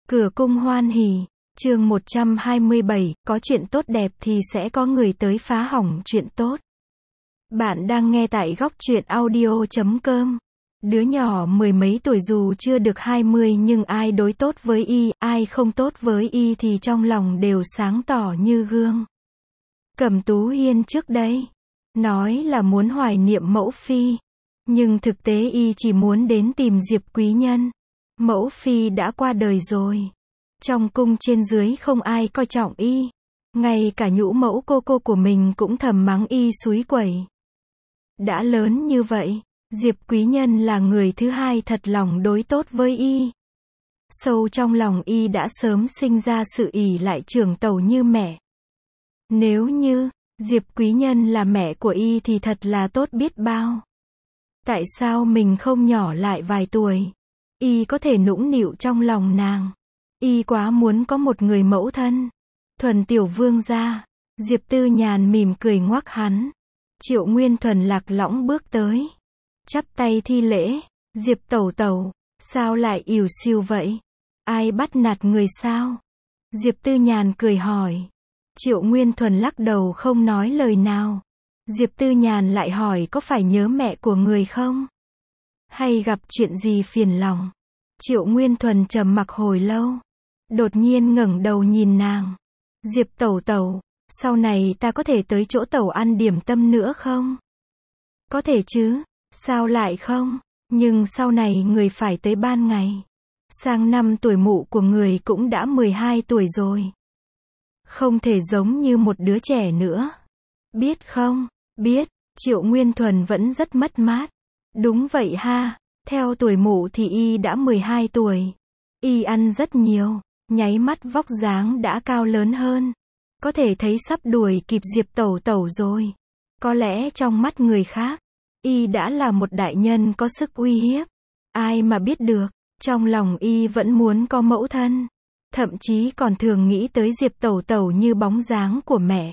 Cửa cung hoan hỉ, chương 127, có chuyện tốt đẹp thì sẽ có người tới phá hỏng chuyện tốt. Bạn đang nghe tại góc truyện audio.com. Đứa nhỏ mười mấy tuổi dù chưa được 20 nhưng ai đối tốt với y, ai không tốt với y thì trong lòng đều sáng tỏ như gương. Cẩm Tú Hiên trước đây nói là muốn hoài niệm mẫu phi, nhưng thực tế y chỉ muốn đến tìm Diệp Quý Nhân. Mẫu phi đã qua đời rồi. Trong cung trên dưới không ai coi trọng y. Ngay cả nhũ mẫu cô của mình cũng thầm mắng y xúi quẩy. Đã lớn như vậy, Diệp Quý Nhân là người thứ hai thật lòng đối tốt với y. Sâu trong lòng y đã sớm sinh ra sự ỷ lại trưởng tẩu như mẹ. Nếu như Diệp Quý Nhân là mẹ của y thì thật là tốt biết bao. Tại sao mình không nhỏ lại vài tuổi? Y có thể nũng nịu trong lòng nàng. Y quá muốn có một người mẫu thân. Thuần tiểu vương gia. Diệp Tư Nhàn mỉm cười ngoắc hắn. Triệu Nguyên Thuần lạc lõng bước tới. Chắp tay thi lễ. Diệp tẩu tẩu, sao lại ỉu xìu vậy? Ai bắt nạt người sao? Diệp Tư Nhàn cười hỏi. Triệu Nguyên Thuần lắc đầu không nói lời nào. Diệp Tư Nhàn lại hỏi có phải nhớ mẹ của người không? Hay gặp chuyện gì phiền lòng? Triệu Nguyên Thuần trầm mặc hồi lâu. Đột nhiên ngẩng đầu nhìn nàng. Diệp tẩu tẩu, sau này ta có thể tới chỗ tẩu ăn điểm tâm nữa không? Có thể chứ, sao lại không? Nhưng sau này người phải tới ban ngày. Sang năm tuổi mụ của người cũng đã 12 tuổi rồi. Không thể giống như một đứa trẻ nữa. Biết không? Biết. Triệu Nguyên Thuần vẫn rất mất mát. Đúng vậy ha, theo tuổi mụ thì y đã 12 tuổi. Y ăn rất nhiều, nháy mắt vóc dáng đã cao lớn hơn. Có thể thấy sắp đuổi kịp Diệp tẩu tẩu rồi. Có lẽ trong mắt người khác, y đã là một đại nhân có sức uy hiếp. Ai mà biết được, trong lòng y vẫn muốn có mẫu thân. Thậm chí còn thường nghĩ tới Diệp tẩu tẩu như bóng dáng của mẹ.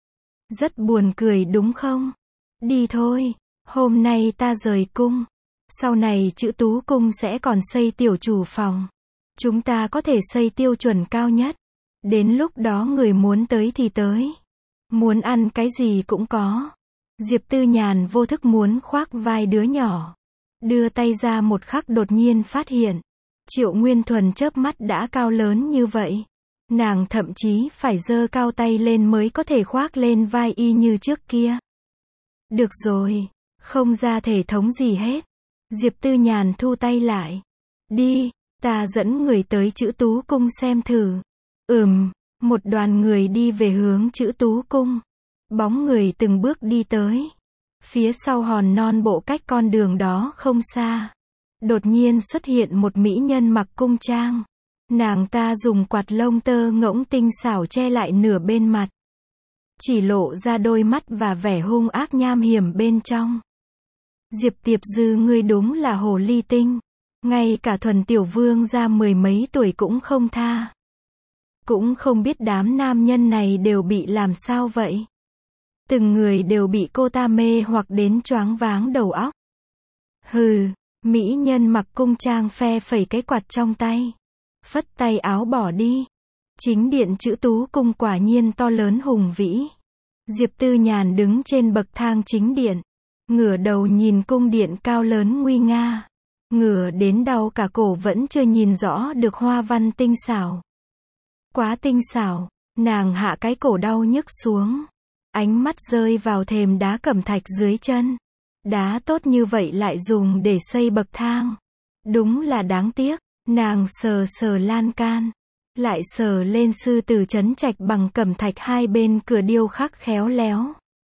Rất buồn cười đúng không? Đi thôi, hôm nay ta rời cung. Sau này Chữ Tú Cung sẽ còn xây tiểu chủ phòng. Chúng ta có thể xây tiêu chuẩn cao nhất. Đến lúc đó người muốn tới thì tới. Muốn ăn cái gì cũng có. Diệp Tư Nhàn vô thức muốn khoác vai đứa nhỏ. Đưa tay ra một khắc đột nhiên phát hiện. Triệu Nguyên Thuần chớp mắt đã cao lớn như vậy. Nàng thậm chí phải giơ cao tay lên mới có thể khoác lên vai y như trước kia. Được rồi, không ra thể thống gì hết. Diệp Tư Nhàn thu tay lại. Đi, ta dẫn người tới Chữ Tú Cung xem thử. Một đoàn người đi về hướng Chữ Tú Cung. Bóng người từng bước đi tới. Phía sau hòn non bộ cách con đường đó không xa. Đột nhiên xuất hiện một mỹ nhân mặc cung trang. Nàng ta dùng quạt lông tơ ngỗng tinh xảo che lại nửa bên mặt. Chỉ lộ ra đôi mắt và vẻ hung ác nham hiểm bên trong. Diệp Tiệp Dư ngươi đúng là hồ ly tinh. Ngay cả Thuần tiểu vương gia mười mấy tuổi cũng không tha. Cũng không biết đám nam nhân này đều bị làm sao vậy. Từng người đều bị cô ta mê hoặc đến choáng váng đầu óc. Hừ, mỹ nhân mặc cung trang phe phẩy cái quạt trong tay. Phất tay áo bỏ đi. Chính điện Chữ Tú Cung quả nhiên to lớn hùng vĩ. Diệp Tư Nhàn đứng trên bậc thang chính điện. Ngửa đầu nhìn cung điện cao lớn nguy nga. Ngửa đến đau cả cổ vẫn chưa nhìn rõ được hoa văn tinh xảo. Quá tinh xảo, nàng hạ cái cổ đau nhức xuống. Ánh mắt rơi vào thềm đá cẩm thạch dưới chân. Đá tốt như vậy lại dùng để xây bậc thang. Đúng là đáng tiếc. Nàng sờ sờ lan can. Lại sờ lên sư tử trấn trạch bằng cẩm thạch hai bên cửa điêu khắc khéo léo.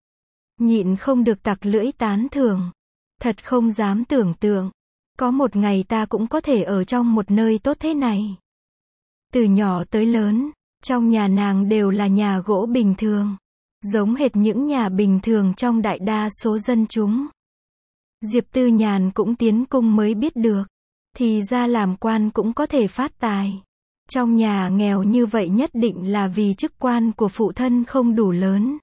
Nhịn không được tặc lưỡi tán thưởng. Thật không dám tưởng tượng. Có một ngày ta cũng có thể ở trong một nơi tốt thế này. Từ nhỏ tới lớn, trong nhà nàng đều là nhà gỗ bình thường. Giống hệt những nhà bình thường trong đại đa số dân chúng. Diệp Tư Nhàn cũng tiến cung mới biết được. Thì ra làm quan cũng có thể phát tài. Trong nhà nghèo như vậy nhất định là vì chức quan của phụ thân không đủ lớn.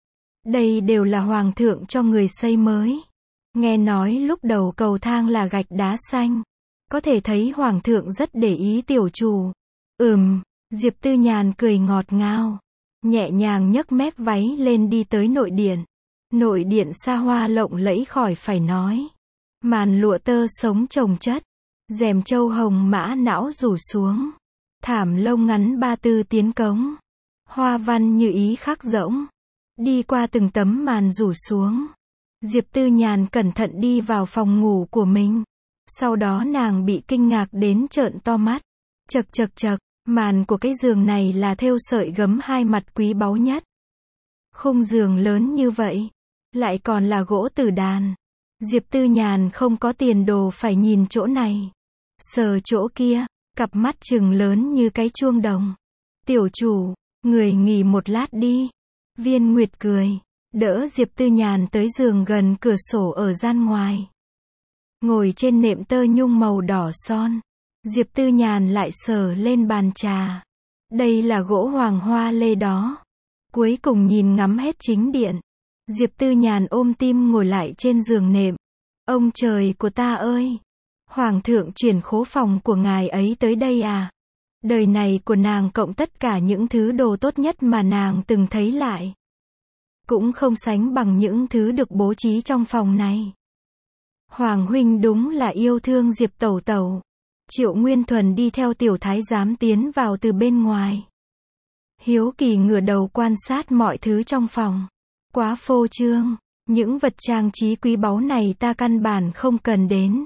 Đây đều là hoàng thượng cho người xây mới. Nghe nói lúc đầu cầu thang là gạch đá xanh. Có thể thấy hoàng thượng rất để ý tiểu chủ. Diệp Tư Nhàn cười ngọt ngào, nhẹ nhàng nhấc mép váy lên đi tới nội điện. Nội điện xa hoa lộng lẫy khỏi phải nói. Màn lụa tơ sống chồng chất, rèm châu hồng mã não rủ xuống. Thảm lông ngắn ba tư tiến cống, hoa văn như ý khắc rỗng. Đi qua từng tấm màn rủ xuống, Diệp Tư Nhàn cẩn thận đi vào phòng ngủ của mình. Sau đó nàng bị kinh ngạc đến trợn to mắt. Chậc chậc chậc, màn của cái giường này là thêu sợi gấm hai mặt quý báu nhất. Khung giường lớn như vậy, lại còn là gỗ tử đàn. Diệp Tư Nhàn không có tiền đồ phải nhìn chỗ này, sờ chỗ kia, cặp mắt trừng lớn như cái chuông đồng. Tiểu chủ, người nghỉ một lát đi. Viên Nguyệt cười, đỡ Diệp Tư Nhàn tới giường gần cửa sổ ở gian ngoài. Ngồi trên nệm tơ nhung màu đỏ son, Diệp Tư Nhàn lại sờ lên bàn trà. Đây là gỗ hoàng hoa lê đó. Cuối cùng nhìn ngắm hết chính điện, Diệp Tư Nhàn ôm tim ngồi lại trên giường nệm. Ông trời của ta ơi! Hoàng thượng chuyển khố phòng của ngài ấy tới đây à? Đời này của nàng cộng tất cả những thứ đồ tốt nhất mà nàng từng thấy lại, cũng không sánh bằng những thứ được bố trí trong phòng này. Hoàng huynh đúng là yêu thương Diệp tẩu tẩu. Triệu Nguyên Thuần đi theo tiểu thái giám tiến vào từ bên ngoài. Hiếu kỳ ngửa đầu quan sát mọi thứ trong phòng. Quá phô trương, những vật trang trí quý báu này ta căn bản không cần đến.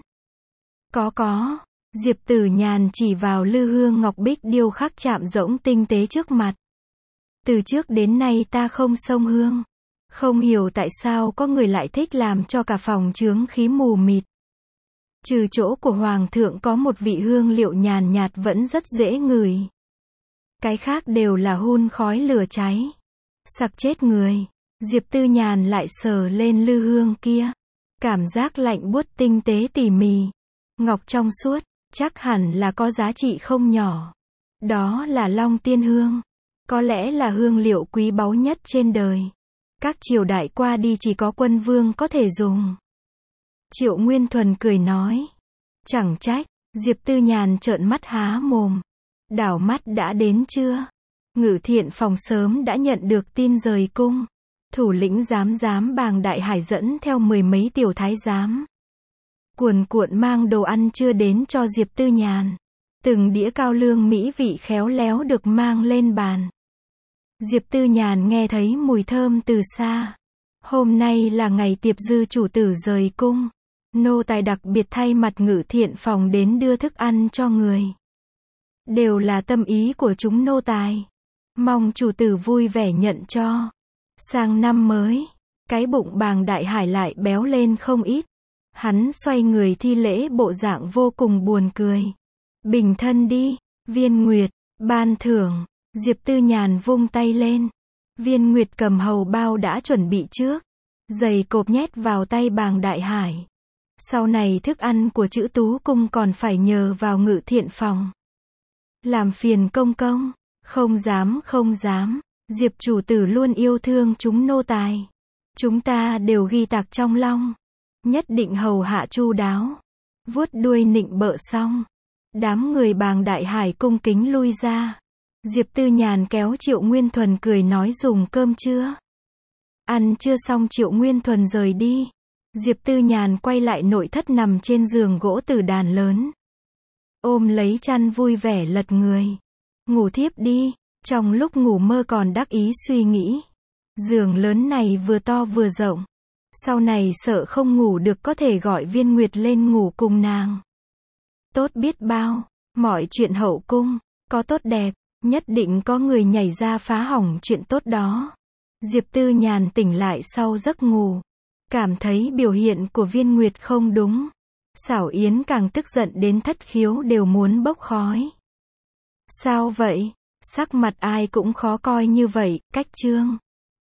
Có. Diệp Tử Nhàn chỉ vào lư hương ngọc bích điêu khắc chạm rỗng tinh tế trước mặt. Từ trước đến nay ta không xông hương. Không hiểu tại sao có người lại thích làm cho cả phòng chướng khí mù mịt. Trừ chỗ của Hoàng thượng có một vị hương liệu nhàn nhạt vẫn rất dễ ngửi. Cái khác đều là hun khói lửa cháy. Sặc chết người. Diệp Tư Nhàn lại sờ lên lư hương kia. Cảm giác lạnh buốt tinh tế tỉ mỉ. Ngọc trong suốt, chắc hẳn là có giá trị không nhỏ. Đó là Long Tiên Hương. Có lẽ là hương liệu quý báu nhất trên đời. Các triều đại qua đi chỉ có quân vương có thể dùng. Triệu Nguyên Thuần cười nói. Chẳng trách. Diệp Tư Nhàn trợn mắt há mồm. Đảo mắt đã đến chưa? Ngự thiện phòng sớm đã nhận được tin rời cung. Thủ lĩnh giám Bàng Đại Hải dẫn theo 10 mấy tiểu thái giám. Cuồn cuộn mang đồ ăn chưa đến cho Diệp Tư Nhàn. Từng đĩa cao lương mỹ vị khéo léo được mang lên bàn. Diệp Tư Nhàn nghe thấy mùi thơm từ xa. Hôm nay là ngày tiệp dư chủ tử rời cung. Nô tài đặc biệt thay mặt ngự thiện phòng đến đưa thức ăn cho người. Đều là tâm ý của chúng nô tài. Mong chủ tử vui vẻ nhận cho. Sang năm mới, cái bụng Bàng Đại Hải lại béo lên không ít. Hắn xoay người thi lễ bộ dạng vô cùng buồn cười. Bình thân đi, Viên Nguyệt, ban thưởng. Diệp Tư Nhàn vung tay lên. Viên Nguyệt cầm hầu bao đã chuẩn bị trước. Giày cộp nhét vào tay Bàng Đại Hải. Sau này thức ăn của Chữ Tú Cung còn phải nhờ vào ngự thiện phòng. Làm phiền công công. Không dám. Diệp chủ tử luôn yêu thương chúng nô tài. Chúng ta đều ghi tạc trong lòng. Nhất định hầu hạ chu đáo. Vuốt đuôi nịnh bợ xong. Đám người Bàng Đại Hải cung kính lui ra. Diệp Tư Nhàn kéo Triệu Nguyên Thuần cười nói dùng cơm chưa? Ăn chưa xong Triệu Nguyên Thuần rời đi. Diệp Tư Nhàn quay lại nội thất nằm trên giường gỗ tử đàn lớn. Ôm lấy chăn vui vẻ lật người. Ngủ thiếp đi. Trong lúc ngủ mơ còn đắc ý suy nghĩ. Giường lớn này vừa to vừa rộng. Sau này sợ không ngủ được có thể gọi Viên Nguyệt lên ngủ cùng nàng. Tốt biết bao. Mọi chuyện hậu cung, có tốt đẹp, nhất định có người nhảy ra phá hỏng chuyện tốt đó. Diệp Tư Nhàn tỉnh lại sau giấc ngủ. Cảm thấy biểu hiện của Viên Nguyệt không đúng. Xảo Yến càng tức giận đến thất khiếu đều muốn bốc khói. Sao vậy? Sắc mặt ai cũng khó coi như vậy, cách chương.